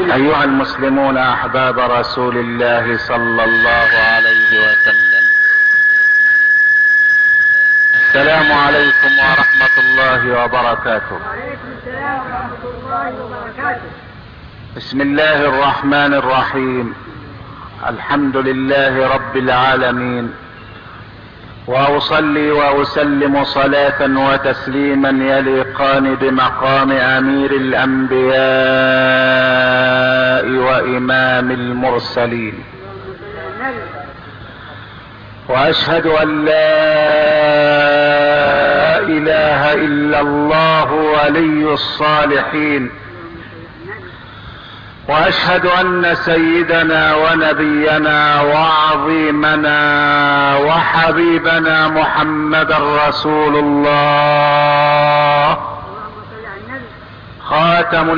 أيها المسلمون أحباب رسول الله صلى الله عليه وسلم، السلام عليكم ورحمة الله وبركاته. وعليكم السلام ورحمة الله وبركاته. بسم الله الرحمن الرحيم. الحمد لله رب العالمين، وأصلي وأسلم صلاة وتسليما يليقان بمقام أمير الأنبياء وإمام المرسلين، وأشهد أن لا إله إلا الله ولي الصالحين، واشهد ان سيدنا ونبينا وعظيمنا وحبيبنا محمدا رسول الله، خاتم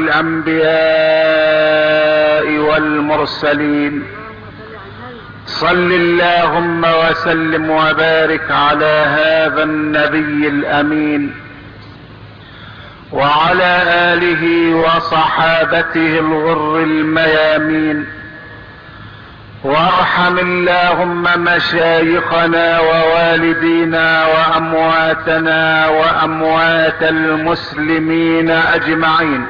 الانبياء والمرسلين. صل اللهم وسلم وبارك على هذا النبي الامين وعلى آله وصحابته الغر الميامين، وارحم اللهم مشايخنا ووالدينا وأمواتنا وأموات المسلمين أجمعين.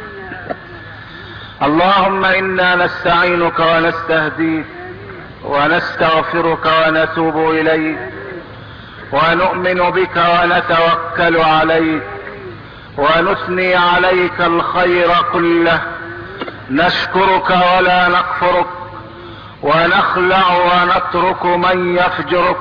اللهم إنا نستعينك ونستهديك ونستغفرك ونتوب إليك، ونؤمن بك ونتوكل عليك، ونثني عليك الخير كله، نشكرك ولا نكفرك، ونخلع ونترك من يفجرك.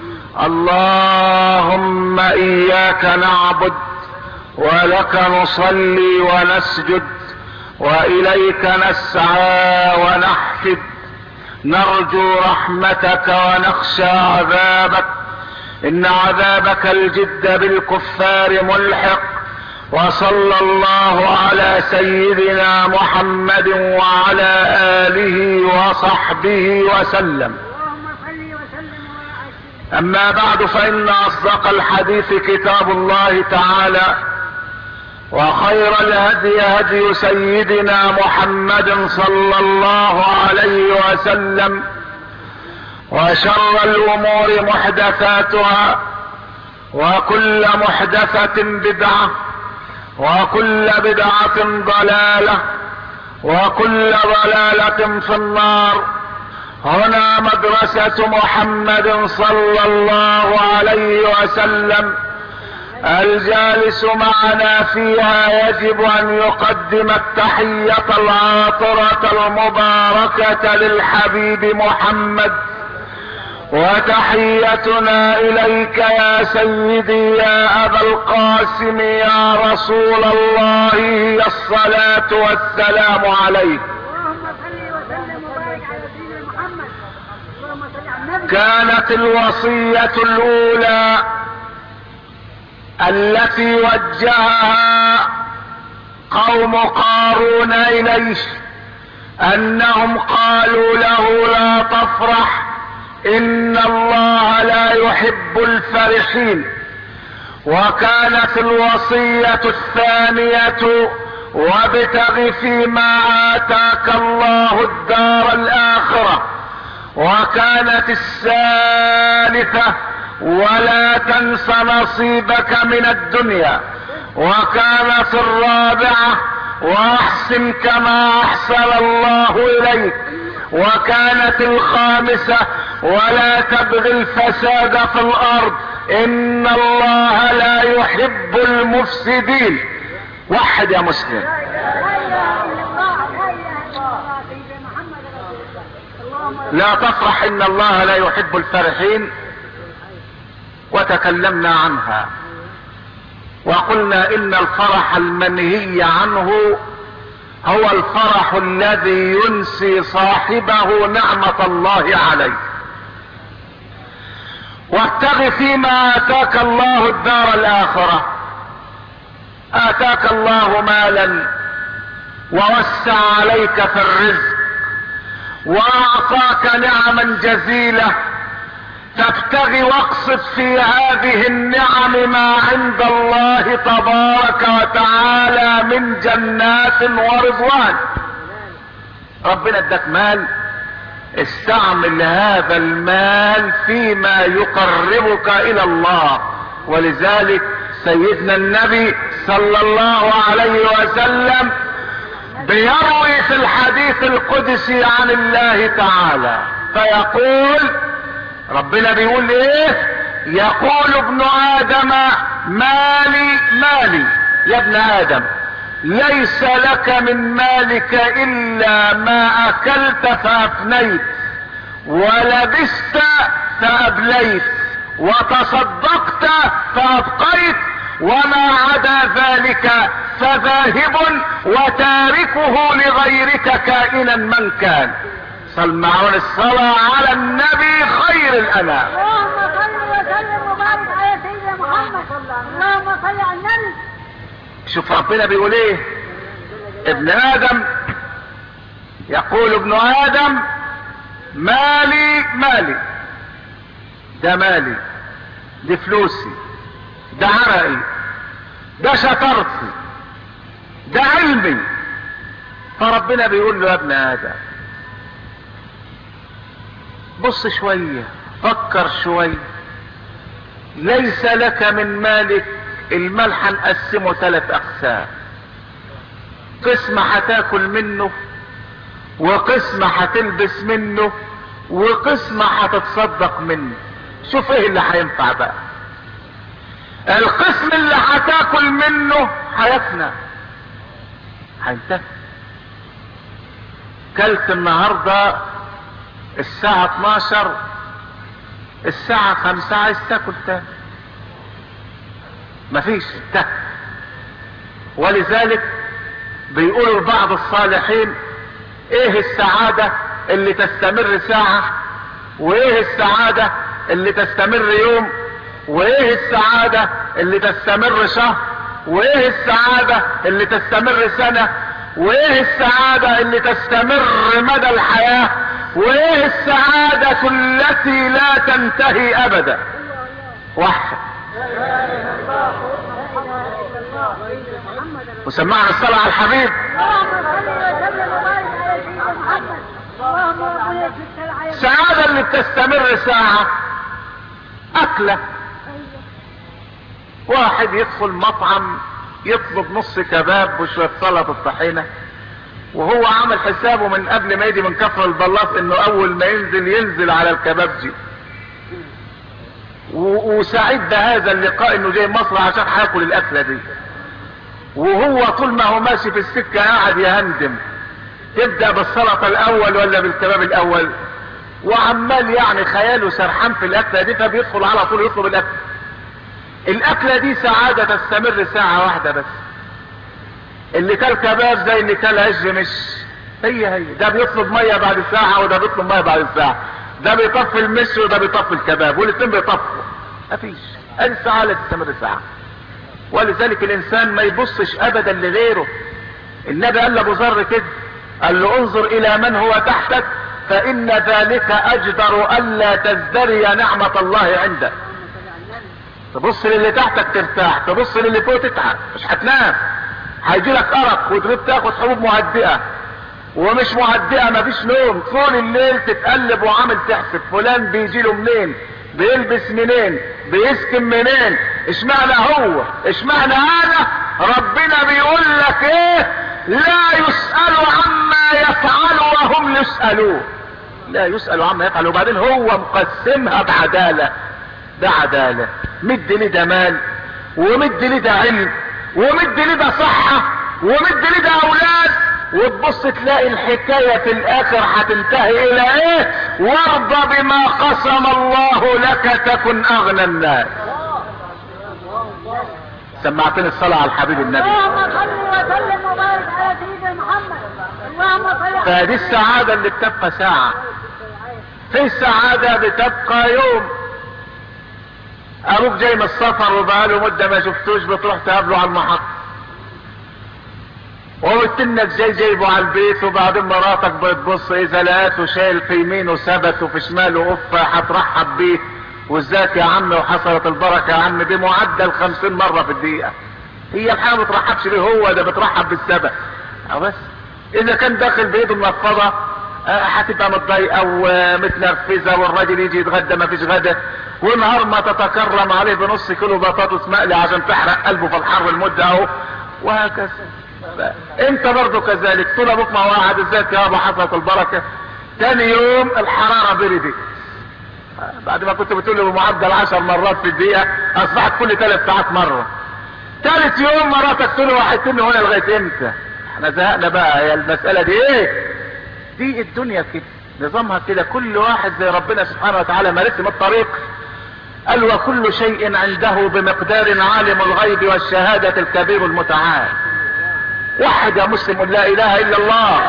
اللهم إياك نعبد ولك نصلي ونسجد، وإليك نسعى ونحفد، نرجو رحمتك ونخشى عذابك، إن عذابك الجد بالكفار ملحق. وصلى الله على سيدنا محمد وعلى آله وصحبه وسلم. أما بعد، فإن أصدق الحديث كتاب الله تعالى، وخير الهدي هدي سيدنا محمد صلى الله عليه وسلم، وشر الأمور محدثاتها، وكل محدثة بدعة، وكل بدعة ضلالة، وكل ضلالة في النار. هنا مدرسة محمد صلى الله عليه وسلم، الجالس معنا فيها يجب أن يقدم التحية العاطرة المباركة للحبيب محمد، وتحيتنا إليك يا سيدي يا أبا القاسم يا رسول الله هي الصلاة والسلام عليك. كانت الوصية الأولى التي وجهها قوم قارون إليه أنهم قالوا له لا تفرح، إن الله لا يحب الفرحين. وكانت الوصية الثانية وابتغ فيما آتاك الله الدار الآخرة. وكانت الثالثة ولا تنس نصيبك من الدنيا. وكانت الرابعة واحسن كما احسن الله اليك. وكانت الخامسة ولا تبغي الفساد في الارض، ان الله لا يحب المفسدين. وحد يا مسلم. لا تفرح، ان الله لا يحب الفرحين. وتكلمنا عنها وقلنا ان الفرح المنهي عنه هو الفرح الذي ينسي صاحبه نعمة الله عليه. وابتغ فيما آتاك الله الدار الآخرة. آتاك الله مالا ووسع عليك في الرزق وأعطاك نعما جزيلة، تبتغي واقصد في هذه النعم ما عند الله تبارك وتعالى من جنات ورضوان. ربنا اداك مال، استعمل هذا المال فيما يقربك الى الله. ولذلك سيدنا النبي صلى الله عليه وسلم بيروي في الحديث القدسي عن الله تعالى فيقول، ربنا بيقول ايه؟ يقول ابن ادم مالي مالي. يا ابن ادم ليس لك من مالك الا ما اكلت فافنيت، ولبست فابليت، وتصدقت فابقيت، وما عدا ذلك فذاهب وتاركه لغيرك كائنا من كان. صل معنا الصلاة على النبي خير الانام. اللهم صل وسلم وبارك على سيدنا محمد. اللهم صل على النبي. شوف ربنا بيقول ايه؟ ابن ادم، يقول ابن ادم مالي مالي. ده مالي، دي فلوسي، ده عرقي، ده شطارتي، ده علمي. فربنا بيقول له يا ابن ادم بص شوية، فكر شوية، ليس لك من مالك. المال هنقسمه 3 اقسام، قسم هتاكل منه، وقسم هتلبس منه، وقسم هتتصدق منه. شوف ايه اللي هينفع بقى. القسم اللي هتاكل منه هيفنى، هينتهي. كلت النهارده الساعة 12، الساعة 5 عايز تاكل تاني، مفيش، انتهى. ولذلك بيقولوا بعض الصالحين ايه السعادة اللي تستمر ساعة، وايه السعادة اللي تستمر يوم، وايه السعادة اللي تستمر شهر، وايه السعادة اللي تستمر سنة، وايه السعادة اللي تستمر مدى الحياة، وايه السعادة التي لا تنتهي ابدا. واحد. وسمعنا الصلاة على الحبيب. السعادة اللي بتستمر ساعة اكلة. واحد يدخل مطعم يطلب نص كباب وشوية سلطة الطحينة، وهو عامل حسابه من قبل ما يجي من كفر البلاط انه اول ما ينزل على الكبابجي، وسعيد بهذا اللقاء انه جاي مصر عشان هياكل الاكلة دي. وهو طول ما هو ماشي في السكة قاعد يهندم، تبدأ بالسلطة الاول ولا بالكباب الاول، وعمال يعني خياله سرحان في الاكلة دي، فبيدخل على طول يطلب الاكل. الاكلة دي سعادة تستمر ساعة واحدة بس. اللي كل كباب زي اللي كل عج، مش هي. ده بيطلب مية بعد ساعة وده بيطلب مية بعد ساعة، ده بيطفي المشي وده بيطفي الكباب، والاتنين بيطفوا. مفيش. السعادة تستمر ساعة. ولذلك الانسان ما يبصش ابدا لغيره. النبي قال لابو ذر كده، قال له انظر الى من هو تحتك فان ذلك اجدر الا تزدري نعمة الله عندك. تبص للي تحتك ترتاح، تبص للي فوق تتعب، مش هتنام، هيجيلك ارق وتريد تاخد حبوب مهدئة، ومش مهدئة مفيش نوم، طول الليل تتقلب وعامل تحسب فلان بيجيله منين، بيلبس منين، بيسكن منين، اشمعنى هو، اشمعنى انا. ربنا بيقول لك ايه؟ لا يسأل عما يفعل وهم يسألون. لا يسأل عما يفعل. وبعدين هو مقسمها بعدالة. ده عدالة، مد لي ده مال، ومد لي ده علم، ومد لي ده صحة، ومد لي ده اولاد، وتبص تلاقي الحكاية في الاخر هتنتهي الى ايه؟ وارضى بما قسم الله لك تكن اغنى الناس. سمعتني الصلاة على الحبيب النبي. اللهم صل وسلم وبارك على سيدنا محمد. اللهم صل. فدي السعادة اللي بتبقى ساعة. في السعادة بتبقى يوم. ابوك جاي من السفر وبقاله مدة ما شفتوش، بتروح تقابله على المحطة، وقلتلك جايبه على البيت، وبعدين مراتك بتبص اذا لقيته شايل في يمينه سبت وفي شماله قفة هترحب بيه، وازيك يا عم وحصلت البركة يا عم، دي معدل 50 مرة في الدقيقة. هي الحاجة ما بترحبش بيه، هو ده بترحب بالسبت. بس اذا كان داخل بايده منفضة هتبقى متضايقة ومتنرفزة، والراجل يجي يتغدى ما فيش غدا، ونهار ما تتكرم عليه بنص كيلو بطاطس مقلي عشان تحرق قلبه في الحر المدة اهو، وهكذا. انت برضو كذلك، طول ابوك ما واحد ازيك يابا حصلت البركة، تاني يوم الحرارة بردت، بعد ما كنت بتقول له بمعدل 10 مرات في الدقيقة اصبحت كل 3 ساعات مرة. ثالث يوم مراتك تقول له وحدتني هنا لغاية امتى؟ احنا زهقنا بقى. هي المسألة دي ايه؟ دي الدنيا كده نظامها كده، كل واحد زي ربنا سبحانه وتعالى ما رسم الطريق. قال وكل شيء عنده بمقدار، عالم الغيب والشهادة الكبير المتعال. وحد يا مسلم لا اله الا الله.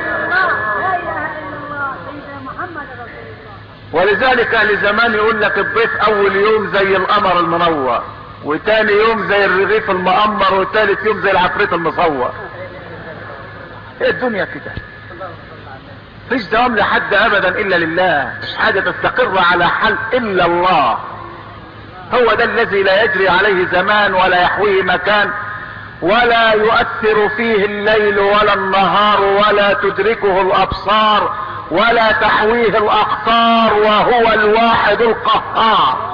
ولذلك اهل زمان يقول لك الضيف اول يوم زي القمر المنور، وتاني يوم زي الرغيف المقمر، وتالت يوم زي العفريت المصور. ايه الدنيا كده، مفيش دوام لحد ابدا الا لله، مش حاجة تستقر على حال الا الله. هو ده الذي لا يجري عليه زمان ولا يحويه مكان، ولا يؤثر فيه الليل ولا النهار، ولا تدركه الابصار ولا تحويه الاقطار، وهو الواحد القهار.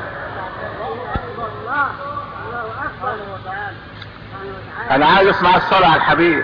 انا عايز اسمع الصلاة على الحبيب.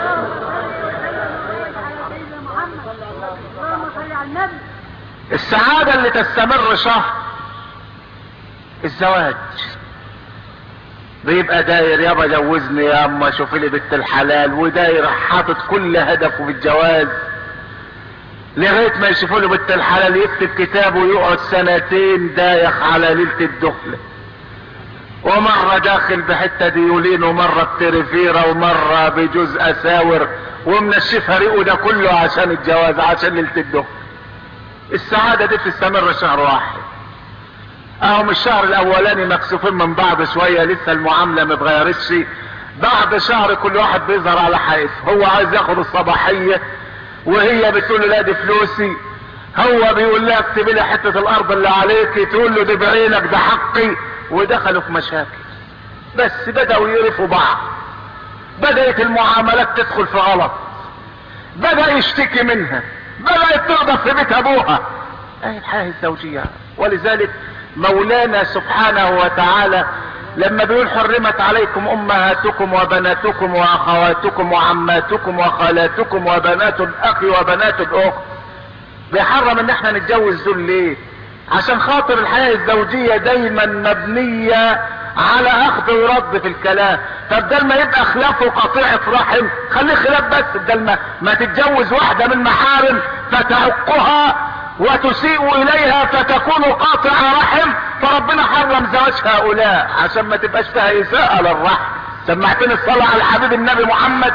السعادة اللي تستمر شهر الزواج، بيبقى داير يابا جوزني يا اما شوف لي بنت الحلال، وداير حاطط كل هدفه في الجواز لغايه ما يشوفوا له بنت الحلال، يكتب كتابه ويقعد 2 دايخ على ليله الدخله، ومره داخل بحته ديولين، ومره بتريفيره، ومره بجزء اساور، ومنشفها ريقه ده كله عشان الجواز، عشان ليله الدخله. السعاده دي تستمر شهر واحد. اهم الشهر الاولاني مكسوفين من بعض شويه، لسه المعامله ما اتغيرتش. بعد شهر كل واحد بيظهر على حقيقته، هو عايز ياخد الصباحيه، وهي بتقول له لا دي فلوسي، هو بيقول لها اكتبي لي حته الارض اللي عليكي، تقول له دي بعينك ده حقي، ودخلوا في مشاكل. بس بداوا يقرفوا بعض، بدات المعاملات تدخل في غلط، بدا يشتكي منها، بدات تغضب في بيت ابوها. اهي الحياه الزوجيه. ولذلك مولانا سبحانه وتعالى لما بيقول حرمت عليكم امهاتكم وبناتكم واخواتكم وعماتكم وخالاتكم وبنات الاخ وبنات الاخت، بيحرم ان احنا نتجوز دول ليه؟ عشان خاطر الحياة الزوجية دايما مبنية على اخذ ورد في الكلام. طب ده ما يبقى خلاف وقطيعة رحم، خليه خلاف بس. ده ما تتجوز واحدة من محارم فتعقها وتسيء اليها فتكون قاطعة رحم، فربنا حرم زواج هؤلاء عشان ما تبقاش فيها اساءة للرحم. سمعتني الصلاة على الحبيب النبي محمد.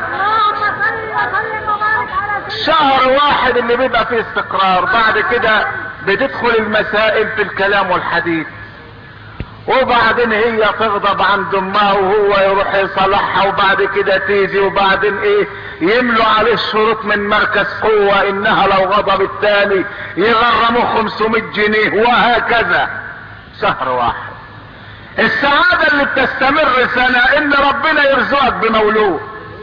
شهر واحد اللي بيبقى فيه استقرار، بعد كده بتدخل المسائل في الكلام والحديث، وبعدين هي تغضب عند امها وهو يروح يصلحها، وبعد كده تيجي، وبعدين ايه يملوا عليه الشروط من مركز قوة، انها لو غضب التاني يغرموا 500 جنيه، وهكذا. شهر واحد. السعادة اللي بتستمر سنة ان ربنا يرزقك بمولود.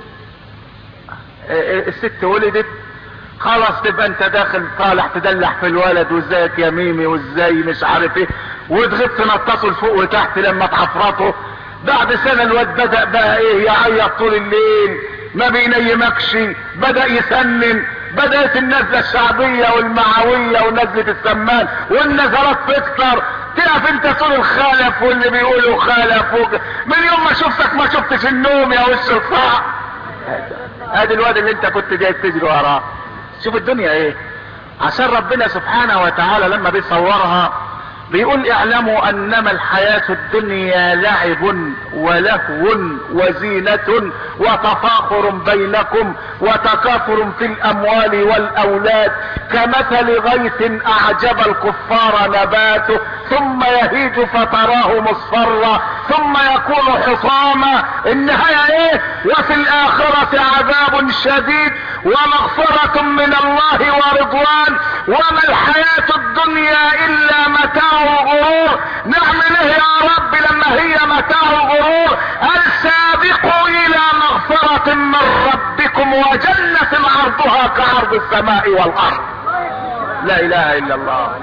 الست ولدت خلاص، تبقى انت داخل طالع تدلع في الولد، وازيك يا ميمي، وازاي مش عارف ايه، وتغيب تنطصه لفوق وتحت لما تحفرطه. بعد سنة الواد بدأ بقى ايه يعيط طول الليل، ما بينيمكش، بدأ يسنن، بدأت النزلة الشعبية والمعوية ونزلة السمان والنزلات تكتر. تقف انت طول الخالف واللي بيقولوا خالف من يوم ما شفتك ما شفتش النوم يا وش الصاع. ادي الواد اللي انت كنت جاي تجري وراه. شوف الدنيا ايه. عشان ربنا سبحانه وتعالى لما بيصورها بيقول اعلموا انما الحياة الدنيا لعب ولهو وزينة وتفاخر بينكم وتكاثر في الاموال والاولاد كمثل غيث اعجب الكفار نباته ثم يهيج فتراه مصفرا ثم يكون حطاما. النهاية ايه؟ وفي الاخرة عذاب شديد ومغفرة من الله ورضوان وما الحياة الدنيا الا متاع الغرور. نعمل ايه يا رب لما هي متاع الغرور؟ قال سابقوا الى مغفرة من ربكم وجنة عرضها كعرض السماء والارض. لا اله الا الله،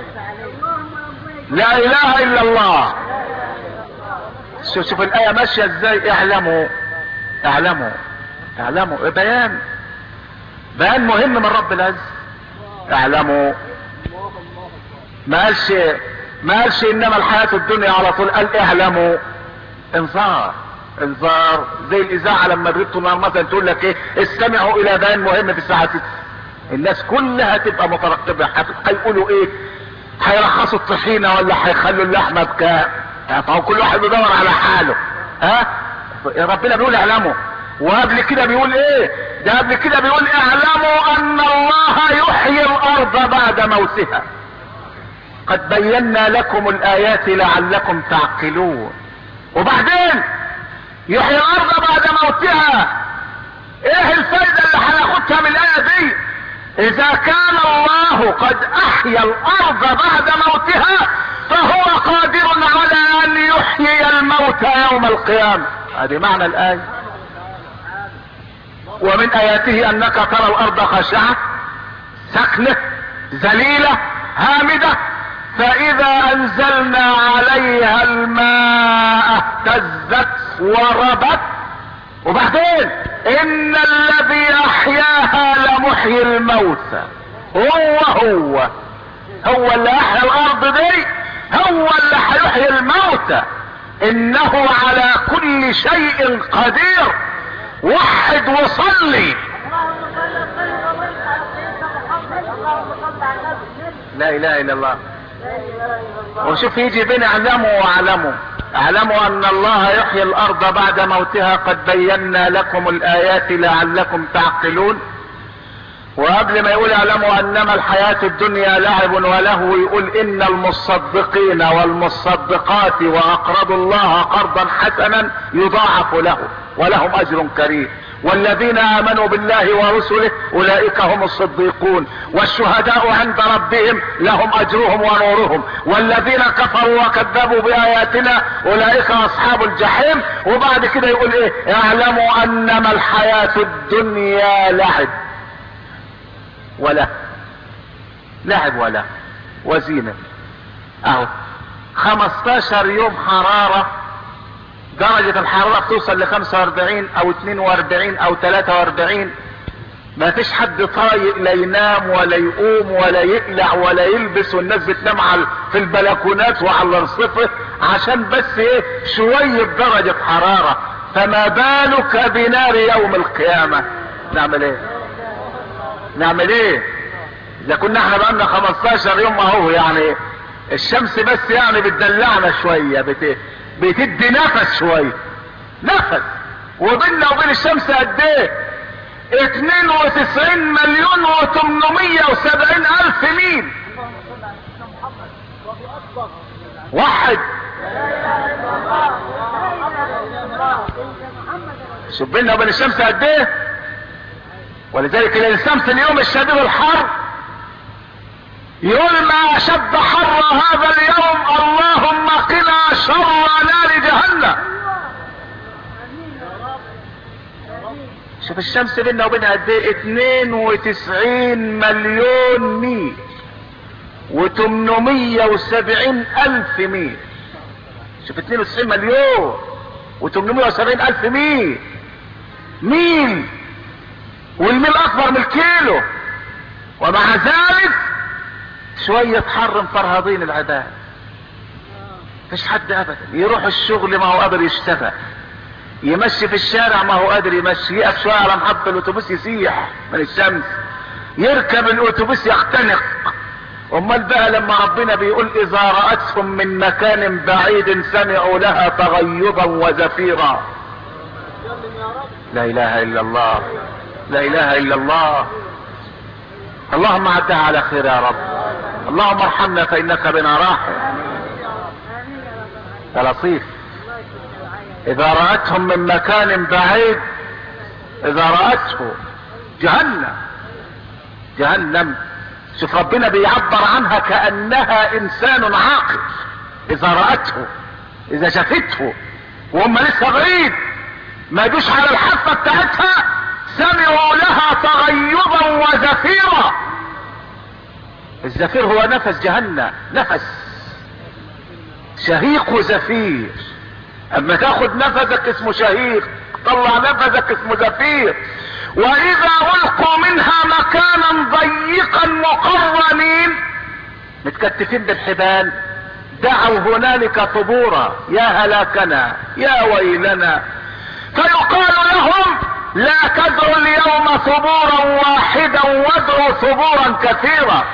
لا اله الا الله. شوف الايه ماشيه ازاي. اعلموا اعلموا اعلموا، بيان مهم من رب العز. اعلموا، ما قالش انما الحياة الدنيا على طول، قال اعلموا. انذار زي الاذاعة لما جبتوا مثلا تقول لك ايه؟ استمعوا الى بيان مهم في الساعة 6. الناس كلها تبقى مترقبة هيقولوا ايه؟ هيرخصوا الطحينة ولا هيخلوا اللحمة بكام؟ فهو كل واحد بيدور على حاله. ربنا بيقول اعلموا. وقبل كده بيقول ايه؟ ده قبل كده بيقول اعلموا ان الله يحيي الارض بعد موتها قد بينا لكم الايات لعلكم تعقلون. وبعدين يحيي الارض بعد موتها. ايه الفايدة اللي هناخدها من الايه دي؟ اذا كان الله قد احيا الارض بعد موتها فهو قادر على ان يحيي الموتى يوم القيامة. هذه معنى الايه. ومن اياته انك ترى الارض خاشعة ساكنة ذليلة هامدة فاذا انزلنا عليها الماء اهتزت وربت. وبعدين ان الذي احياها لمحيي الموتى. هو اللي احيا الارض دي، هو اللي هيحيي الموتى. انه على كل شيء قدير. وحد وصلي. لا اله الا الله. وشوف يجي بين اعلموا واعلموا. اعلموا ان الله يحيي الارض بعد موتها قد بينا لكم الايات لعلكم تعقلون. وقبل ما يقول اعلموا انما الحياة الدنيا لعب ولهو يقول ان المصدقين والمصدقات واقرضوا الله قرضا حسنا يضاعف له ولهم اجر كريم. والذين امنوا بالله ورسله اولئك هم الصديقون والشهداء عند ربهم لهم اجرهم ونورهم. والذين كفروا وكذبوا باياتنا اولئك اصحاب الجحيم. وبعد كده يقول ايه؟ اعلموا انما الحياة الدنيا لعب ولا وزينة. اهو 15 يوم حرارة، درجة الحرارة توصل ل 45 او 42 او 43. ما فيش حد طايق لا ينام ولا يقوم ولا يقلع ولا يلبس، والناس بتنام في البلكونات وعلى الرصفة عشان بس ايه؟ شوية درجة حرارة. فما بالك بنار يوم القيامة. نعمل ايه اذا كنا احنا بقالنا 15 يوم اهو؟ يعني الشمس بس يعني بتدلعنا شوية، بتدي نفس شوية، نفس. وبيننا وبين الشمس قد ايه؟ 92,870,000 ميل. واحد. شوف بيننا وبين الشمس قد ايه. ولذلك الشمس اليوم الشديد الحر يقول ما اشد حر هذا اليوم اللهم قنا شر نار جهنم. شوف الشمس بيننا وبينها قد ايه؟ 92 مليون ميل و870,000 ميل. شوف 92 مليون و870,000 ميل. والميل اكبر من الكيلو. ومع ذلك شوية حر مفرهضين العباد. مفيش حد ابدا يروح الشغل ما هو قادر يشتغل، يمشي في الشارع ما هو قادر يمشي، يقف شوية على محطة الاتوبيس يسيح من الشمس، يركب الاتوبيس يختنق. امال بقى لما ربنا بيقول اذا رأتهم من مكان بعيد سمعوا لها تغيظا وزفيرا. لا اله الا الله، لا اله الا الله. اللهم عدها على خير يا رب. اللهم ارحمنا فانك بنا راحم. يا لطيف اذا رأتهم من مكان بعيد، اذا رأته جهنم. شوف ربنا بيعبر عنها كأنها انسان عاقل. اذا رأته، اذا شافته وهم لسه بعيد ما يجوش على الحافة بتاعتها، سمعوا لها تغيظا وزفيرا. الزفير هو نفس جهنم، نفس شهيق وزفير. اما تاخد نفسك اسمه شهيق، طلع نفسك اسمه زفير. واذا القوا منها مكانا ضيقا مقرنين متكتفين بالحبال، دعوا هنالك ثبورا، يا هلاكنا يا ويلنا. فيقال لهم لا تدعوا اليوم ثبورا واحدا وادعوا ثبورا كثيرا.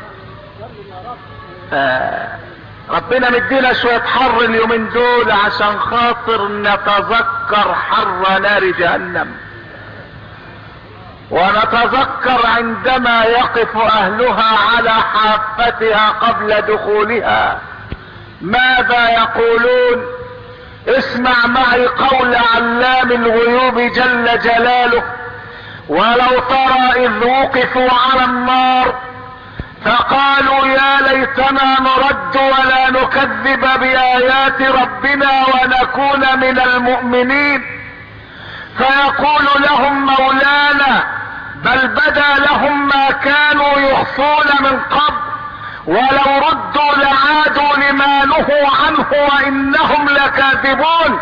ربنا مدينا شوية حر اليومين دول عشان خاطر نتذكر حر نار جهنم، ونتذكر عندما يقف اهلها على حافتها قبل دخولها ماذا يقولون. اسمع معي قول علام الغيوب جل جلاله: ولو ترى اذ وقفوا على النار فقالوا يا ليتنا نرد ولا نكذب بآيات ربنا ونكون من المؤمنين. فيقول لهم مولانا بل بدا لهم ما كانوا يخفون من قبل، ولو ردوا لعادوا لما نهوا عنه وانهم لكاذبون.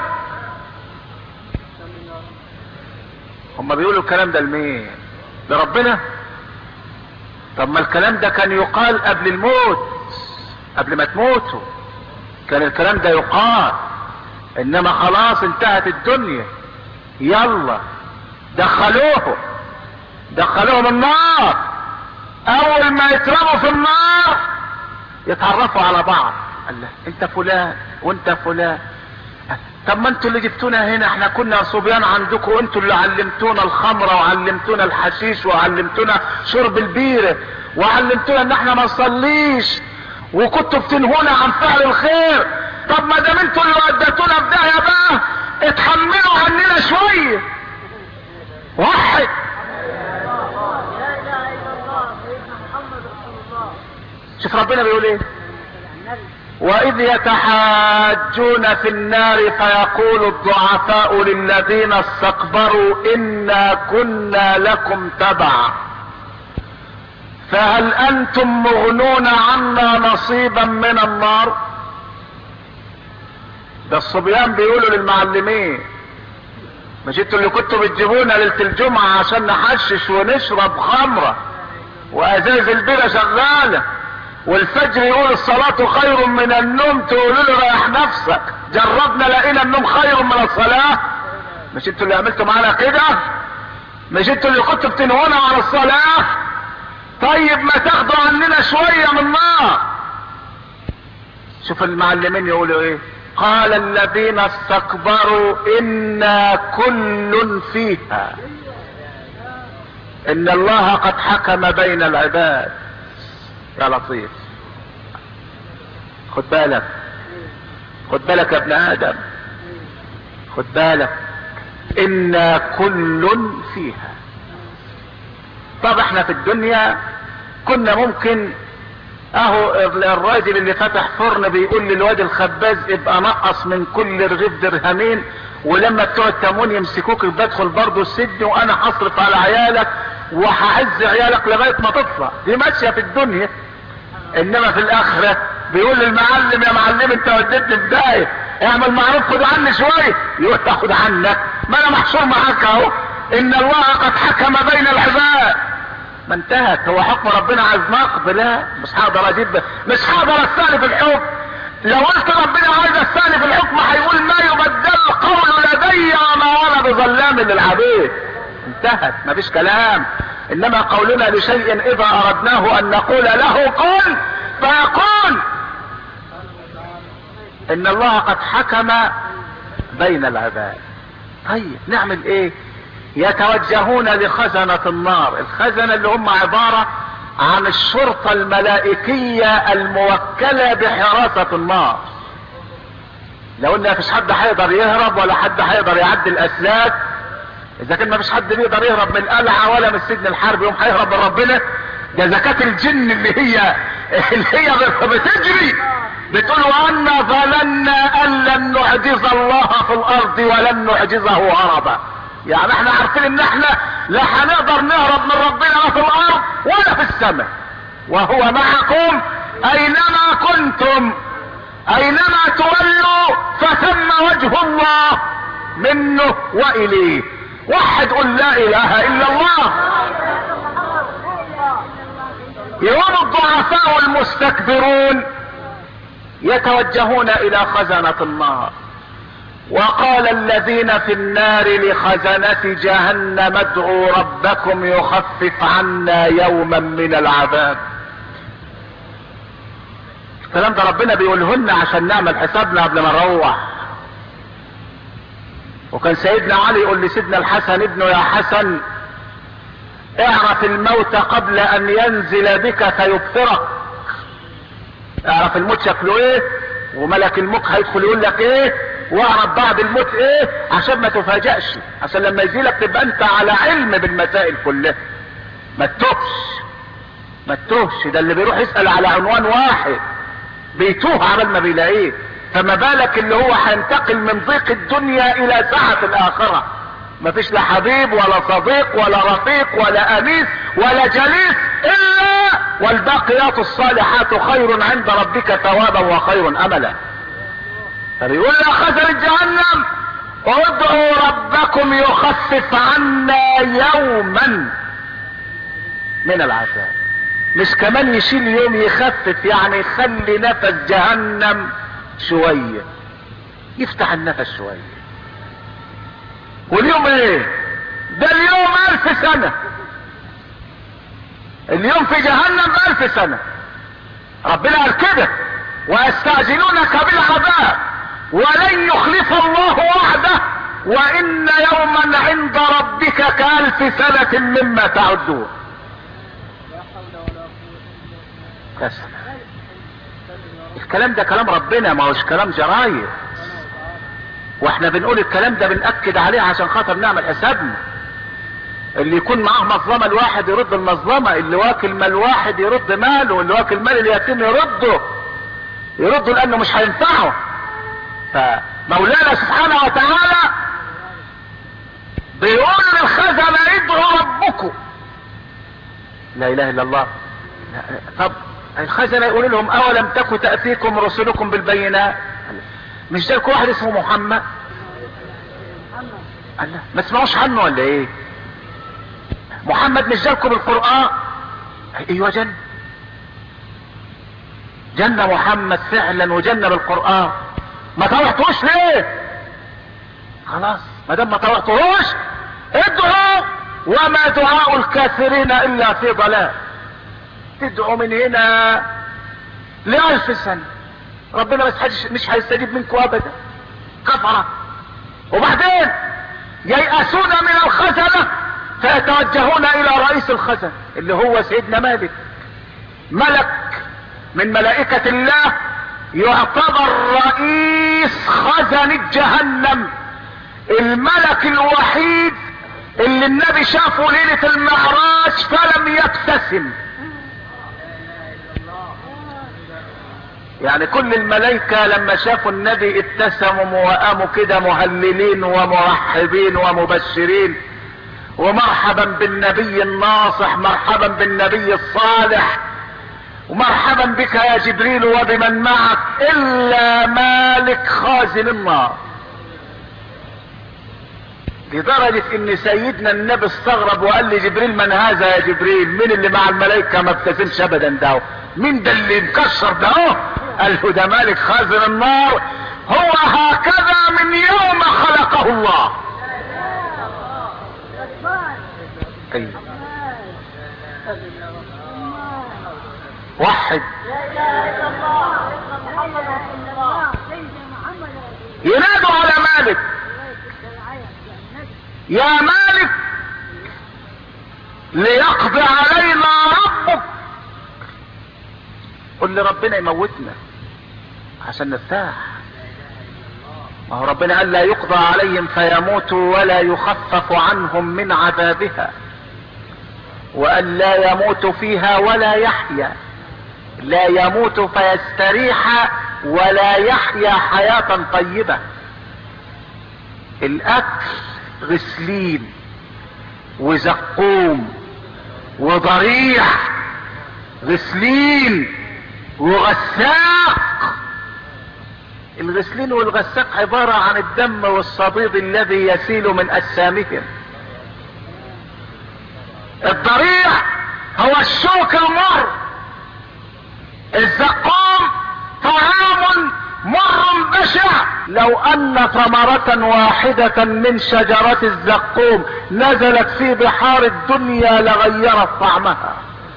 هم بيقولوا الكلام ده لمين؟ لربنا؟ طب ما الكلام ده كان يقال قبل الموت، قبل ما تموتوا كان الكلام ده يقال. انما خلاص انتهت الدنيا، يلا دخلوهم النار. اول ما يترموا في النار يتعرفوا على بعض. الله، انت فلان وانت فلان. طب ما انتوا اللي جبتونا هنا، احنا كنا صبيان عندكم، وانتوا اللي علمتونا الخمرة وعلمتونا الحشيش وعلمتونا شرب البيرة وعلمتونا ان احنا ما نصليش، وكنتوا بتنهونا عن فعل الخير. طب ما دام انتوا اللي وديتونا في داهية بقى اتحملوا عننا شوية. وحد شوف ربنا بيقول ايه: واذ يتحاجون في النار فيقول الضعفاء للذين استكبروا انا كنا لكم تبعا فهل انتم مغنون عنا نصيبا من النار. ده الصبيان بيقولوا للمعلمين: مش انتوا اللي كنتوا بتجيبونا ليلة الجمعة عشان نحشش ونشرب خمرة وازاز البيرة شغالة، والفجر يقول الصلاة خير من النوم، تقولوا له ريح نفسك، جربنا لقينا النوم خير من الصلاة. مش انتوا اللي عملتوا معانا كده؟ مش انتوا اللي كنتوا بتنهونا عن الصلاة؟ طيب ما تاخدوا عننا شوية من النار. شوف المعلمين يقولوا ايه: قال الذين استكبروا انا كل فيها ان الله قد حكم بين العباد. يا لطيف، خد بالك يا ابن ادم، خد بالك، انا كل فيها. طب احنا في الدنيا كنا ممكن اهو الراجل اللي فتح فرن بيقول للواد الخباز ابقى نقص من كل رغيف درهمين، ولما بتوع التموين يمسكوك بدخل برضه السجن وانا هصرف على عيالك وهعز عيالك لغايه ما تطلع. دي ماشيه في الدنيا. انما في الاخره بيقول للمعلم: يا معلم انت وديتني في داهيه، اعمل معروف خد عني شويه. يقول تاخد عنك؟ ما انا محشور معاك اهو. ان الله قد حكم بين العباد. ما انتهت. هو حكم ربنا عايز نقض؟ لا، مش هقدر استأنف الحكم. لو قلت ربنا عايز استأنف الحكم هيقول: ما يبدل القول لدي وما انا بظلام للعبيد. انتهت، مفيش كلام. انما قولنا لشيء اذا اردناه ان نقول له كن فيكون. ان الله قد حكم بين العباد. طيب نعمل ايه؟ يتوجهون لخزنة النار. الخزنة اللي هم عبارة عن الشرطة الملائكية الموكلة بحراسة النار. لو ان مفيش حد هيقدر يهرب ولا حد هيقدر يعدي الاسلاك، اذا كان مفيش حد بيقدر يهرب من القلعة ولا من السجن الحربي يوم هيهرب من ربنا؟ ده زكاة الجن اللي هي بتجري بتقول وأنا ظننا أن لن نعجز الله في الأرض ولن نعجزه هربا. يعني احنا عارفين ان احنا لا هنقدر نهرب من ربنا لا في الأرض ولا في السماء، وهو معكم أينما كنتم أينما تولوا فثم وجه الله منه وإليه. وحد قل لا إله إلا الله. يوم الضعفاء المستكبرون يتوجهون الى خزنة النار، وقال الذين في النار لخزنة جهنم ادعوا ربكم يخفف عنا يوما من العذاب. الكلام ده ربنا بيقوله لنا عشان نعمل حسابنا قبل ما نروح. وكان سيدنا علي يقول لسيدنا الحسن ابنه يا حسن اعرف الموت قبل ان ينزل بك فيبصرك. اعرف الموت شكله ايه وملك الموت هيدخل يقول لك ايه، واعرف بعد الموت ايه عشان ما تفاجئش، عشان لما يجيلك تبقى انت على علم بالمسائل كلها، ما تتوهش. ده اللي بيروح يسأل على عنوان واحد بيتوه عمل ما بيلاقيه، فما بالك اللي هو هينتقل من ضيق الدنيا الى سعة الاخرة. مفيش لا حبيب ولا صديق ولا رفيق ولا انيس ولا جليس الا والباقيات الصالحات خير عند ربك ثوابا وخير املا. فبيقول يا خزنة جهنم ادعوا ربكم يخفف عنا يوما من العذاب. مش كمان يشيل يوم، يخفف يعني يخلي نفس جهنم شوية، يفتح النفس شوية. واليوم ايه ده؟ اليوم 1000 سنة. اليوم في جهنم 1000 سنة. ربنا قال كده ويستعجلونك بالعذاب ولن يخلف الله وعده وان يوما عند ربك ك1000 سنة مما تعدون. الكلام ده كلام ربنا، ما هوش كلام جرايد. واحنا بنقول الكلام ده بنأكد عليه عشان خاطر نعمل حسابنا. اللي يكون معاه مظلمة الواحد يرد المظلمة، اللي واكل مال واحد يرد ماله، اللي واكل مال اليتيم يرده لانه مش هينفعه. فمولانا سبحانه وتعالى بيقول للخزنة ادعوا ربكم. لا اله الا الله. طب الخزنة يقول لهم اولم تكن تأتيكم رسلكم بالبينات؟ مش ده كل واحد اسمه محمد؟ الله، ما تسمعوش عنه ولا ايه؟ محمد مش جالكم بالقرآن؟ ايوه جنة محمد فعلا وجنة بالقرآن. ما طوعتوش ليه؟ خلاص ما دام ما طوعتوش ادعوا وما دعاء الكافرين الا في ضلال. تدعوا من هنا ل1000 سنة ربنا مش هيستجيب منكم ابدا، كفرة. وبعدين ييأسون من الخزنة فيتوجهون الى رئيس الخزنة اللي هو سيدنا مالك، ملك من ملائكة الله، يعتبر رئيس خزنة جهنم، الملك الوحيد اللي النبي شافه ليلة المعراج فلم يبتسم. يعني كل الملائكة لما شافوا النبي ابتسموا وقاموا كده مهللين ومرحبين ومبشرين، ومرحبا بالنبي الناصح، مرحبا بالنبي الصالح، ومرحبا بك يا جبريل وبمن معك، الا مالك خازن النار. لدرجة ان سيدنا النبي استغرب وقال لجبريل من هذا يا جبريل؟ مين اللي مع الملائكة ما ابتسمش ابدا ده؟ مين ده اللي مكشر ده؟ قال له ده مالك خازن النار، هو هكذا من يوم خلقه الله. وحد ينادوا على مالك، يا مالك ليقضي علينا ربك. قل لربنا يموتنا عشان نرتاح. ما هو ربنا قال لا يقضى عليهم فيموتوا ولا يخفف عنهم من عذابها، وأن لا يموت فيها ولا يحيا، لا يموت فيستريح ولا يحيا حياة طيبة. الأكل غسلين وزقوم وضريع، غسلين وغساق. الغسلين والغساق عبارة عن الدم والصديد الذي يسيل من أجسامهم. الضريع هو الشوك المر. الزقوم طعام مر بشع. لو ان ثمرة واحدة من شجرة الزقوم نزلت في بحار الدنيا لغيرت طعمها.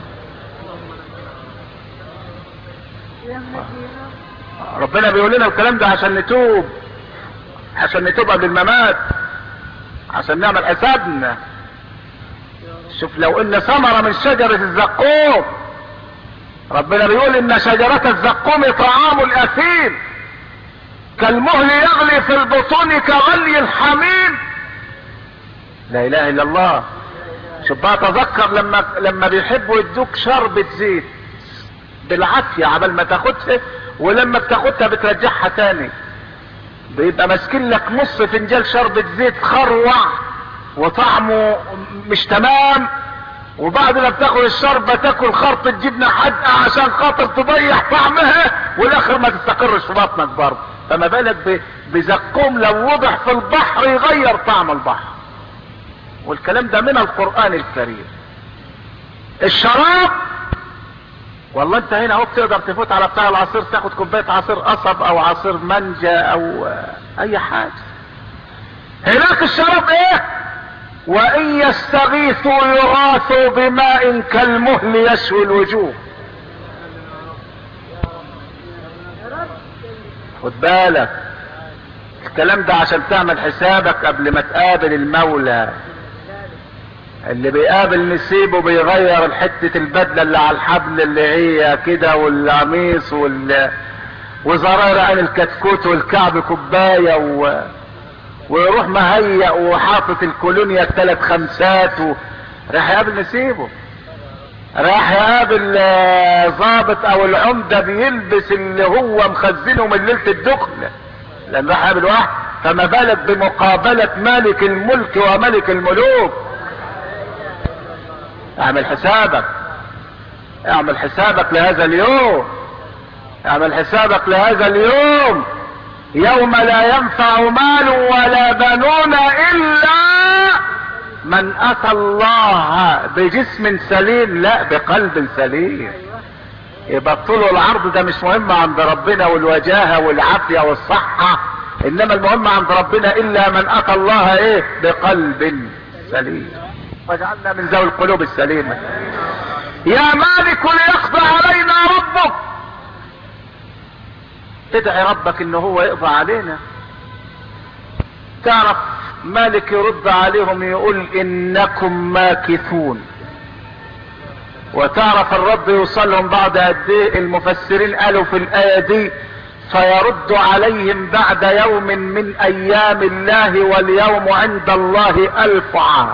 ربنا بيقول لنا الكلام ده عشان نتوب، عشان نتوب قبل الممات، عشان نعمل حسابنا. شوف لو ان ثمرة من شجرة الزقوم، ربنا بيقول ان شجرة الزقوم طعام الاثيم كالمهل يغلي في البطون كغلي الحميم. لا اله الا الله. شوف بقى تذكر لما بيحبوا يدوك شربة زيت بالعافية عبال ما تاخدها، ولما بتاخدها بترجعها تاني، بيبقى ماسكين لك نص فنجان شربة زيت خروع وطعمه مش تمام، وبعد ما بتاخد الشربة تاكل خرطة جبنة حادقة عشان خاطر تضيع طعمها، والاخر ما تستقرش في بطنك برضه. فما بالك بزقوم لو وضع في البحر يغير طعم البحر. والكلام ده من القرآن الكريم. الشراب، والله انت هنا اهو بتقدر تفوت على بتاع العصير تاخد كوباية عصير قصب او عصير مانجا او اي حاجة. هناك الشراب ايه؟ وان يستغيثوا يغاثوا بماء كالمهل يشوي الوجوه. خد بالك الكلام ده عشان تعمل حسابك قبل ما تقابل المولى. اللي بيقابل نسيبه بيغير الحتة البدلة اللي على الحبل اللي هي كده والقميص وزراير عين الكتكوت والكعب كوباية ويروح مهيأ وحاطط الكولونيا 3 خمسات راح يقابل نسيبه. راح يقابل ضابط او العمدة بيلبس اللي هو مخزنه من ليلة الدخلة لان راح يقابل واحد. فما بالك بمقابلة مالك الملك وملك الملوك. اعمل حسابك، اعمل حسابك لهذا اليوم، اعمل حسابك لهذا اليوم، يوم لا ينفع مال ولا بنون الا من اتى الله بجسم سليم، لا بقلب سليم. يبقى الطول والعرض ده مش مهم عند ربنا، والوجاهة والعافية والصحة، انما المهم عند ربنا الا من اتى الله ايه؟ بقلب سليم. واجعلنا من ذوي القلوب السليمة. يا مالك ليقضى علينا ربك. ادعي ربك ان هو يقضى علينا. تعرف مالك يرد عليهم يقول انكم ماكثون. وتعرف الرد يوصلهم بعد قد ايه؟ المفسرين قالوا في الايه دي فيرد عليهم بعد يوم من ايام الله واليوم عند الله 1000 عام.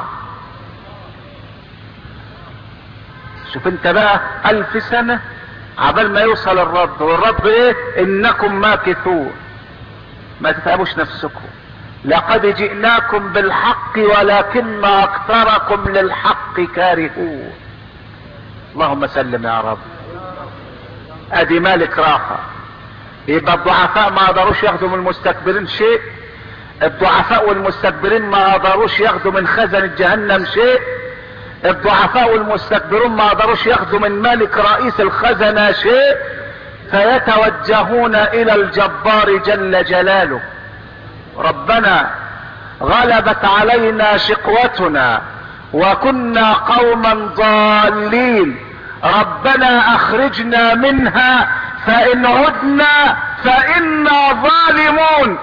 شوف انت بقى 1000 سنة عبال ما يوصل الرد. والرد ايه؟ انكم ماكثون. ما تتعبوش نفسكم، لقد جئناكم بالحق ولكن اكثركم للحق كارهون. اللهم سلم يا رب. ادي مالك راحة. يبقى الضعفاء ما قدروش ياخدوا من المستكبرين شيء، الضعفاء والمستكبرين ما قدروش ياخدوا من خزنة جهنم شيء، الضعفاء والمستكبرون ما قدروش ياخدوا من مالك رئيس الخزنة شيء، فيتوجهون الى الجبار جل جلاله. ربنا غلبت علينا شقوتنا وكنا قوما ضالين، ربنا اخرجنا منها فان عدنا فانا ظالمون.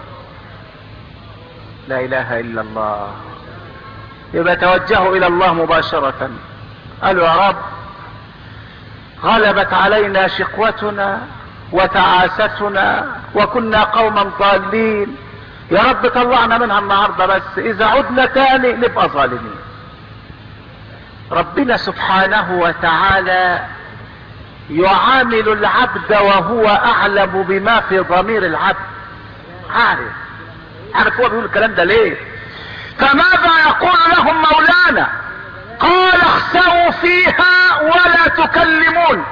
لا اله الا الله. يبقى توجهوا الى الله مباشرة. قالوا يا رب غلبت علينا شقوتنا وتعاستنا وكنا قوما ضالين. يا رب طلعنا منها النهاردة، بس اذا عدنا تاني نبقى ظالمين. ربنا سبحانه وتعالى يعامل العبد وهو اعلم بما في ضمير العبد. عارف هو بيقول الكلام ده ليه؟ فماذا يقول لهم مولانا؟ قال اخسئوا فيها ولا تكلمون.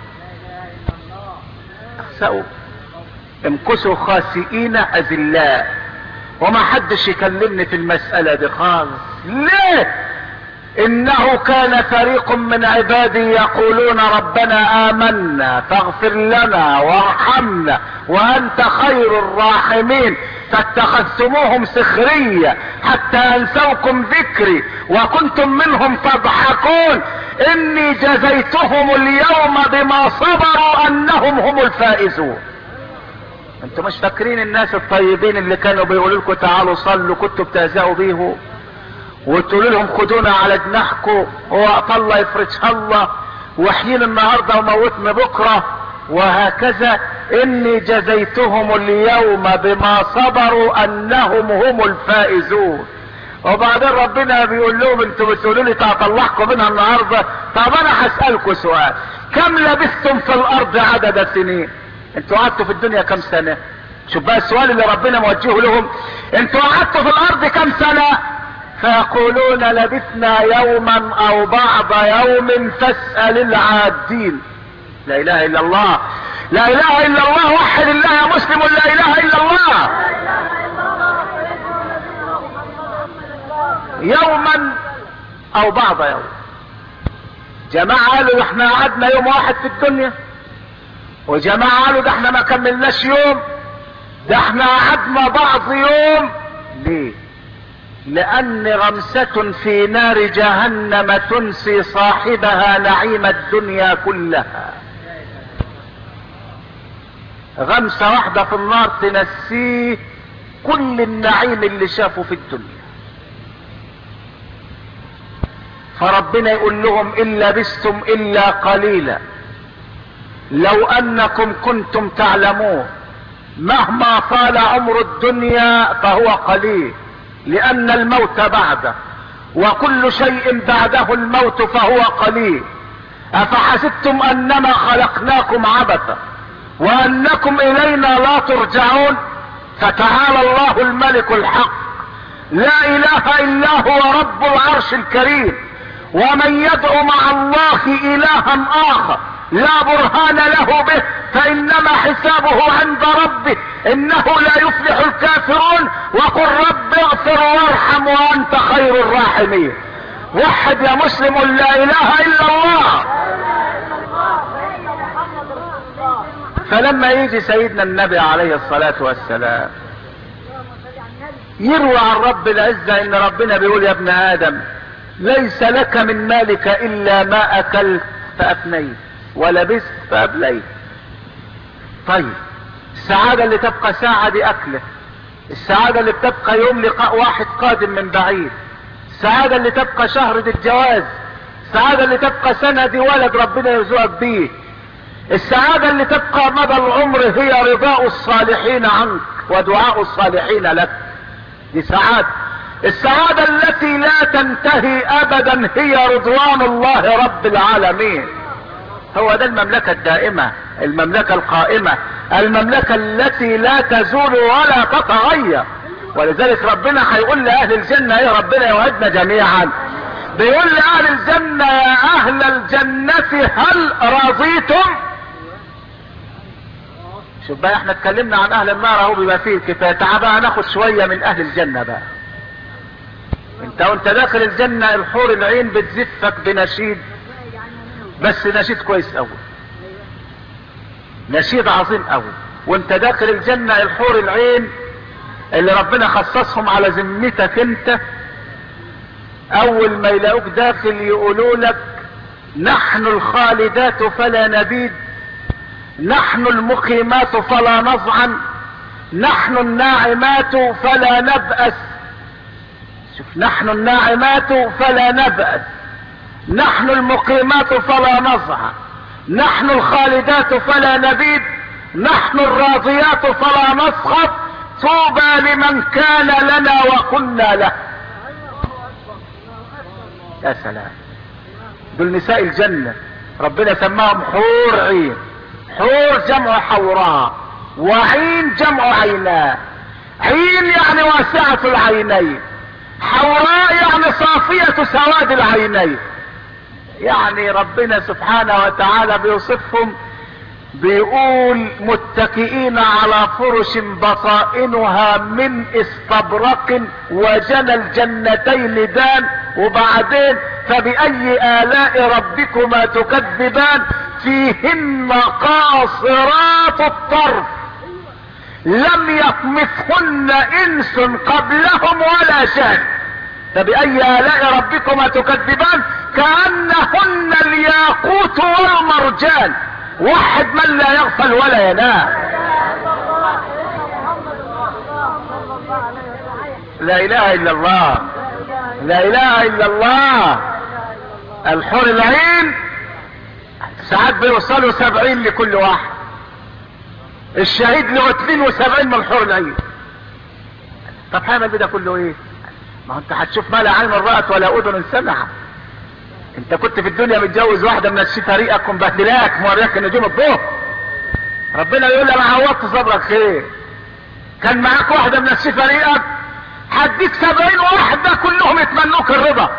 اخسئوا، امكثوا خاسئين اذلاء، وما حدش يكلمني في المسألة دي خالص. ليه؟ انه كان فريق من عبادي يقولون ربنا امنا فاغفر لنا وارحمنا وانت خير الراحمين فاتخذتموهم سخرية حتى انسوكم ذكري وكنتم منهم تضحكون اني جزيتهم اليوم بما صبروا انهم هم الفائزون. انتم مش فاكرين الناس الطيبين اللي كانوا بيقولوا لكم تعالوا صلوا كنتوا بتهزئوا بيهم وتقولوا لهم خدونا على جناحكم ووقت الله يفرجها الله وحيين النهارده وموتنا بكره وهكذا؟ اني جزيتهم اليوم بما صبروا انهم هم الفائزون. وبعدين ربنا بيقول لهم انتوا بتقولوا لي هطلعكم منها النهارده، طب انا هسألكم سؤال، كم لبثتم في الارض عدد سنين؟ انتوا قعدتوا في الدنيا كم سنة؟ شوف بقى السؤال اللي ربنا موجهه لهم، انتوا قعدتوا في الارض كم سنة؟ فيقولون لبثنا يوما او بعض يوم فاسأل العادين. لا اله الا الله، لا اله الا الله، وحد الله يا مسلم، لا اله الا الله. يوما او بعض يوم. جماعة قالوا ده احنا قعدنا يوم واحد في الدنيا، وجماعة قالوا ده احنا ما كملناش يوم، ده احنا قعدنا بعض يوم. ليه؟ لان غمسة في نار جهنم تنسي صاحبها نعيم الدنيا كلها. غمسة واحدة في النار تنسيه كل النعيم اللي شافه في الدنيا. فربنا يقول لهم ان لبثتم الا قليلا لو انكم كنتم تعلمون مهما طال عمر الدنيا فهو قليل لان الموت بعده وكل شيء بعده الموت فهو قليل. افحسبتم انما خلقناكم عبثا وانكم الينا لا ترجعون؟ فتعالى الله الملك الحق لا اله الا هو رب العرش الكريم. ومن يدعو مع الله الها اخر لا برهان له به فانما حسابه عند ربه انه لا يفلح الكافرون. وقل رب اغفر وارحم وانت خير الراحمين. وحد يا مسلم، لا اله الا الله. فلما يجي سيدنا النبي عليه الصلاة والسلام يروى عن رب العزة ان ربنا بيقول يا ابن ادم ليس لك من مالك الا ما اكلت فافنيت ولبست فابليت. طيب السعادة اللي تبقى ساعة دي اكله، السعادة اللي بتبقى يوم لقاء واحد قادم من بعيد، السعادة اللي تبقى شهر دي الجواز، السعادة اللي تبقى سنة دي ولد ربنا يرزقك بيه، السعادة اللي تبقى مدى العمر هي رضاء الصالحين عنك ودعاء الصالحين لك. دي سعادة. السعادة التي لا تنتهي ابدا هي رضوان الله رب العالمين. هو ده المملكة الدائمة، المملكة القائمة، المملكة التي لا تزول ولا تتغير. ولذلك ربنا هيقول لأهل الجنة ايه؟ ربنا يوعدنا جميعا بيقول لأهل الجنة يا أهل الجنة هل رضيتم؟ شوف بقى احنا اتكلمنا عن أهل النار اهو بما فيه الكفاية، تعال بقى ناخد شوية من أهل الجنة بقى. انت وانت داخل الجنة الحور العين بتزفك بنشيد، بس نشيد كويس قوي، نشيد عظيم قوي. وانت داخل الجنة الحور العين اللي ربنا خصصهم على ذمتك انت اول ما يلاقوك داخل يقولوا لك نحن الخالدات فلا نبيد، نحن المقيمات فلا نضعن، نحن الناعمات فلا نبأس. شوف، نحن الناعمات فلا نبأس، نحن المقيمات فلا نضعن، نحن الخالدات فلا نبيد، نحن الراضيات فلا نسخط، طوبى لمن كان لنا وكنا له. يا سلام، دول نساء الجنة ربنا سماهم حور عين. حور جمع حوراء، وعين جمع عيناء. عين يعني واسعة العينين، حوراء يعني صافية سواد العينين. يعني ربنا سبحانه وتعالى بيوصفهم، بيقول متكئين على فرش بطائنها من استبرق وجنى الجنتين دان. وبعدين فبأي آلاء ربكما تكذبان فيهن قاصرات الطرف لم يطمثهن انس قبلهم ولا شان. فبأي آلاء ربكما تكذبان كأنهن الياقوت والمرجان. وحد من لا يغفل ولا ينام. لا اله الا الله، لا اله الا الله. الحور العين ساعات بيوصلوا 70 لكل واحد. الشهيد له 72 من الحور العين. طب هعمل بده كله ايه؟ ما انت هتشوف ما لا عين رأت ولا اذن سمعت. انت كنت في الدنيا متجوز واحدة من الشتا ريقك ومبهدلاك موريك نجوم الظهر. ربنا يقول لي انا عوضت صبرك خير. كان معاك واحدة من الشتا ريقك هديك 70 واحدة كلهم يتمنوك الرضا.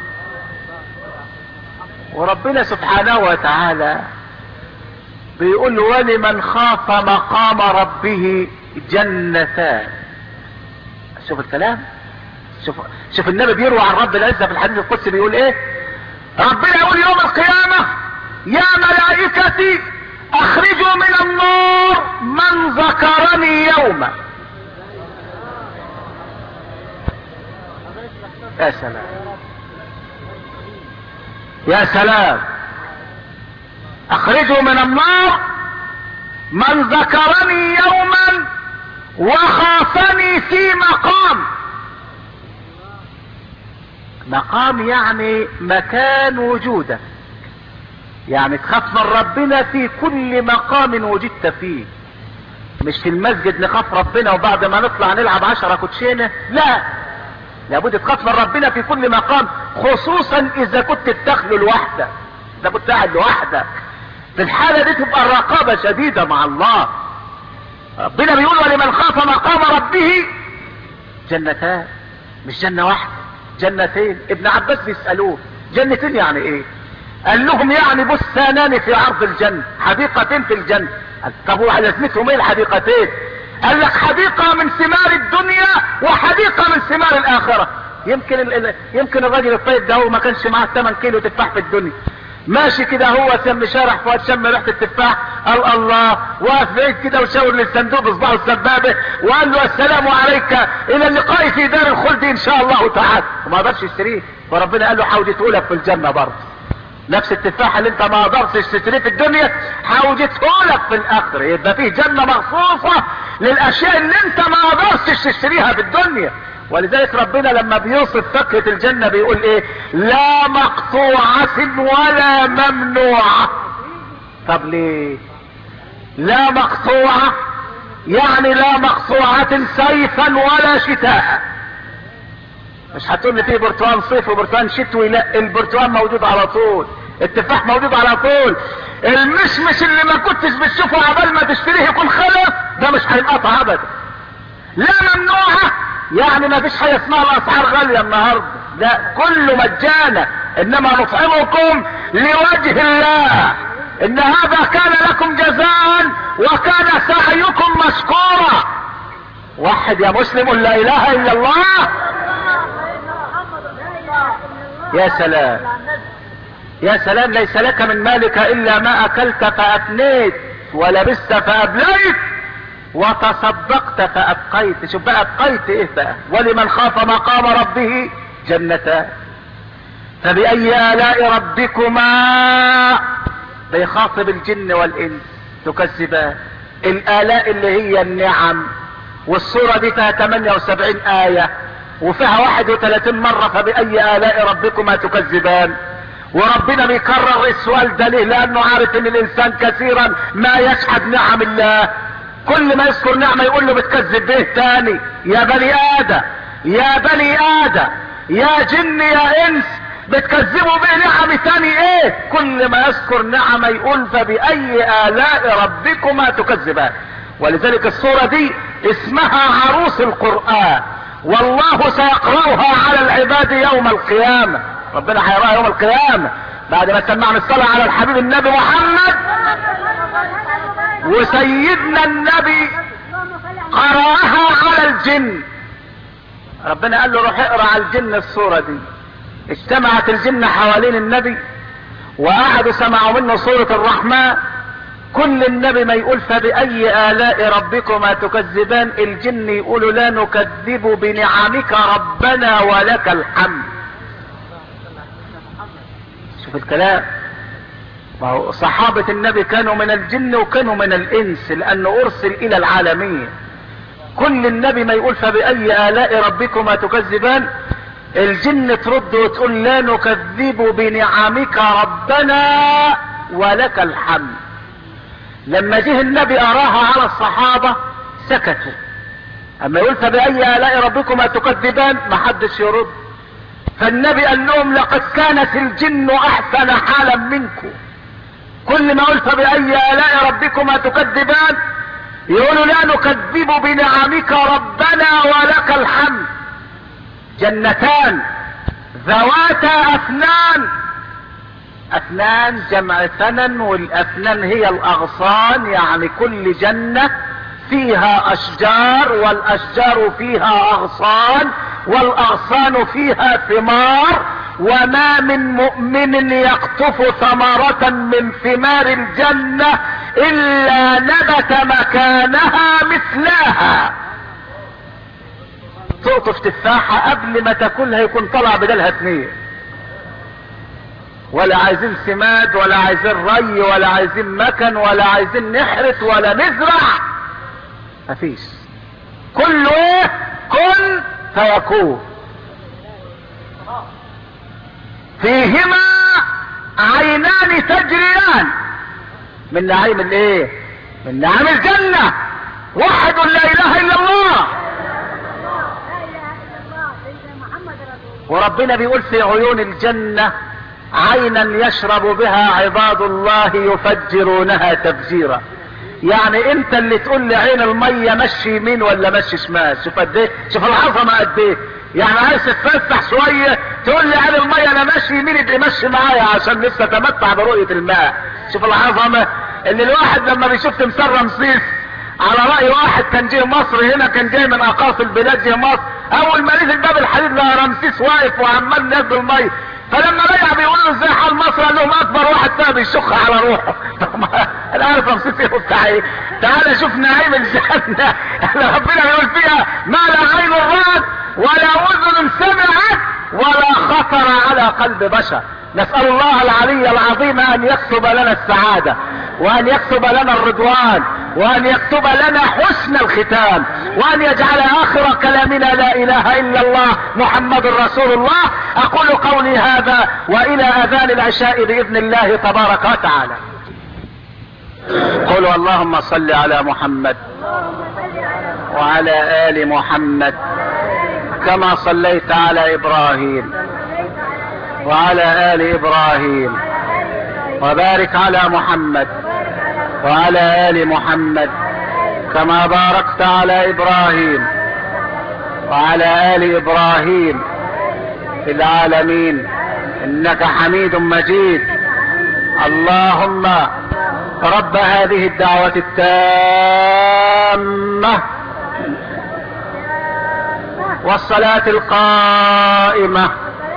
وربنا سبحانه وتعالى بيقول ولمن خاف مقام ربه جنتان. شوف الكلام، شوف النبي بيروي عن رب العزة في الحديث القدسي بيقول ايه. ربنا يقول يوم القيامة يا ملائكتي اخرجوا من النار من ذكرني يوما. يا سلام يا سلام. اخرجوا من النار من ذكرني يوما وخافني في مقام. مقام يعني مكان وجودك، يعني تخاف من ربنا في كل مقام وجدت فيه. مش في المسجد نخاف ربنا وبعد ما نطلع نلعب 10 كوتشينة، لا، لابد تخاف من ربنا في كل مقام، خصوصا اذا كنت بتخلو لوحدك، اذا كنت قاعد لوحدك. في الحالة دي تبقى الرقابة شديدة مع الله. ربنا بيقول ولمن خاف مقام ربه جنتان، مش جنة واحدة، جنتين. ابن عباس بيسألوه جنتين يعني ايه؟ قال لهم يعني بستانان في عرض الجنة، حديقتين في الجنة. طب لازمتهم ايه الحديقتين؟ قال لك حديقة من ثمار الدنيا وحديقة من ثمار الآخرة. يمكن الراجل الطيب ده هو ما كانش معاه 8 كيلو تفاح في الدنيا، ماشي كده هو شم شارح فؤاد شم ريحة التفاح، قال الله، واقف بعيد كده وشاور للصندوق بصباعه السبابة وقال له السلام عليك الى اللقاء في دار الخلد ان شاء الله تعالى. وما قدرش يشتريه، فربنا قال له حوجته لك في الجنة برضه. نفس التفاح اللي انت ما قدرتش تشتريه في الدنيا حوجته لك في الاخره. يبقى فيه جنة مخصوصة للاشياء اللي انت ما قدرتش تشتريها في الدنيا. ولذلك ربنا لما بيوصف فكرة الجنة بيقول ايه؟ لا مقطوعة ولا ممنوعة. طب ليه لا مقطوعة؟ يعني لا مقطوعة صيفا ولا شتاء. مش هتقول لي فيه برتقال صيف وبرتقال شتوي، لا، البرتقال موجود على طول، التفاح موجود على طول. المشمش اللي ما كنتش بتشوفه عبال ما تشتريه يكون خلص، ده مش هينقطع ابدا. لا ممنوعة يعني ما فيش حاجة اسمها الاسعار غالية النهاردة، لا، كله مجانا، انما نطعمكم لوجه الله ان هذا كان لكم جزاء وكان سعيكم مشكورا. وحد يا مسلم لا اله الا الله. يا سلام يا سلام. ليس لك من مالك الا ما اكلت فافنيت ولبست فابليت وتصدقت فابقيت. شوف بقى ابقيت ايه بقى؟ ولمن خاف مقام ربه جنتان. فبأي آلاء ربكما، بيخاطب الجن والانس، تكذبان. الآلاء اللي هي النعم، والسورة دي فيها 78 آية وفيها 31 مرة فبأي آلاء ربكما تكذبان. وربنا بيكرر السؤال ده ليه؟ لانه عارف ان الانسان كثيرا ما يشهد نعم الله، كل ما يذكر نعمة يقول له بتكذب به تاني. يا بني ادم يا بني ادم يا جن يا انس بتكذبوا به نعم تاني ايه؟ كل ما يذكر نعمة يقول فبأي آلاء ربكما تكذبان. ولذلك السورة دي اسمها عروس القرآن، والله سيقرأها على العباد يوم القيامة. ربنا هيقرأها يوم القيامة بعد ما سمعنا الصلاة على الحبيب النبي محمد. وسيدنا النبي قرأها على الجن، ربنا قال له روح اقرأ على الجن السورة دي. اجتمعت الجن حوالين النبي وقعدوا سمعوا منه سورة الرحمن. كل النبي ما يقول فبأي آلاء ربكما تكذبان، الجن يقولوا لا نكذب بنعمك ربنا ولك الحمد. شوف الكلام، صحابة النبي كانوا من الجن وكانوا من الانس لانه ارسل الى العالمين. كل النبي ما يقول فبأي آلاء ربكما تكذبان، الجن ترد وتقول لا نكذب بنعمك ربنا ولك الحمد. لما جه النبي اراها على الصحابة سكتوا. اما يقول فبأي آلاء ربكما تكذبان ما حدش يرد. فالنبي قال لهم لقد كانت الجن احسن حالا منكم، كل ما قلت بأي آلاء ربكما تكذبان يقولوا لا نكذب بنعمك ربنا ولك الحمد. جنتان ذواتا أفنان، أفنان جمع ثنن، والأفنان هي الأغصان، يعني كل جنة فيها أشجار والأشجار فيها أغصان والأغصان فيها ثمار، وما من مؤمن يقطف ثمرة من ثمار الجنة إلا نبت مكانها مثلها. تقطف تفاحة قبل ما تاكلها يكون طلع بدلها 2. ولا عايزين سماد ولا عايزين ري ولا عايزين مكن ولا عايزين نحرث ولا نزرع، مفيش. كله ايه؟ كن فيكون. فيهما عينان تجريان من نعيم الايه؟ من نعيم الجنة. وحد لا اله الا الله. وربنا بيقول في عيون الجنة عينا يشرب بها عباد الله يفجرونها تفجيرا. يعني انت اللي تقول لي عين المية مشي يمين ولا مشي شمال. شوف قد ايه، شوف العظمة قد ايه. يعني عايز تتفسح شوية تقول لي عين المية انا ماشي يمين ابقى مشي معايا عشان لسه اتمتع برؤية الماء. شوف العظمة اللي الواحد لما بيشوف تمثال رمسيس، على رأي واحد كان جاي مصر هنا، كان جاي من اقاصي البلاد جاي مصر، اول ما نزل باب الحديد لقى رمسيس واقف وعمال ينزل المية. فلما رجع بيقول له ازاي حال مصر، قال لهم اكبر واحد فيها بيشخ على روحه. انا عارف رمسيس ايه وبتاع ايه. تعالى شوف نعيم الجنة اللي ربنا بيقول فيها ما لا عين رأت ولا اذن سمعت ولا خطر على قلب بشر. نسأل الله العلي العظيم ان يكتب لنا السعادة وان يكتب لنا الرضوان وان يكتب لنا حسن الختام وان يجعل اخر كلامنا لا اله الا الله محمد رسول الله. اقول قولي هذا والى اذان العشاء باذن الله تبارك وتعالى. قولوا اللهم صل على محمد وعلى ال محمد كما صليت على ابراهيم وعلى ال ابراهيم، وبارك على محمد وعلى ال محمد كما باركت على ابراهيم وعلى ال ابراهيم في العالمين انك حميد مجيد. اللهم رب هذه الدعوة التامة والصلاة القائمة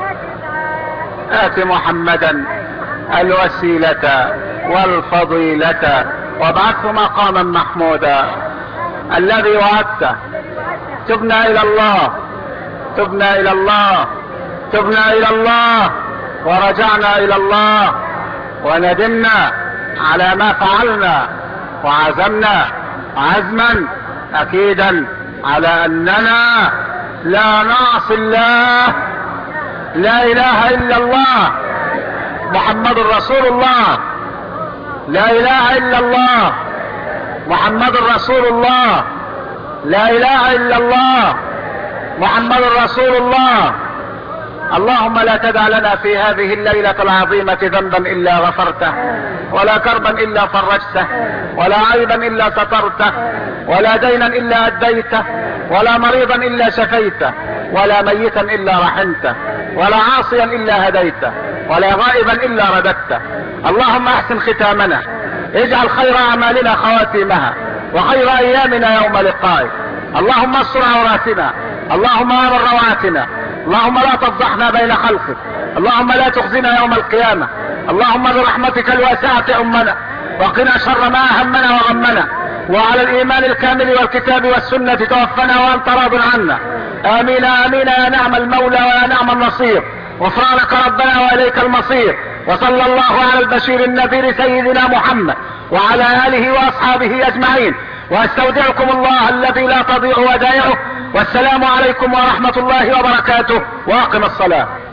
آت محمدا الوسيلة والفضيلة وابعثه مقاما محمودا الذي وعدته. تبنا الى الله تبنا الى الله تبنا الى الله ورجعنا الى الله وندمنا على ما فعلنا وعزمنا عزما اكيدا على اننا لا نعصي الله. لا اله الا الله محمد رسول الله. لا اله الا الله محمد رسول الله. لا اله الا الله محمد رسول الله. اللهم لا تدع لنا في هذه الليلة العظيمة ذنبا الا غفرته، ولا كربا الا فرجته، ولا عيبا الا سترته، ولا دينا الا اديته، ولا مريضا الا شفيته، ولا ميتا الا رحمته، ولا عاصيا الا هديته، ولا غائبا الا رددته. اللهم احسن ختامنا، اجعل خير اعمالنا خواتيمها، وخير ايامنا يوم لقائك. اللهم استر عوراتنا، اللهم امن رواتنا، اللهم لا تفضحنا بين خلقك، اللهم لا تخزنا يوم القيامة. اللهم برحمتك الواسعة امنا، وقنا شر ما اهمنا وغمنا، وعلى الايمان الكامل والكتاب والسنة توفنا وانت راض عنا. امين امين يا نعم المولى ويا نعم النصير. غفرانك ربنا واليك المصير. وصلى الله على البشير النذير سيدنا محمد وعلى اله واصحابه اجمعين. واستودعكم الله الذي لا تضيع ودائعه. والسلام عليكم ورحمة الله وبركاته. واقم الصلاة.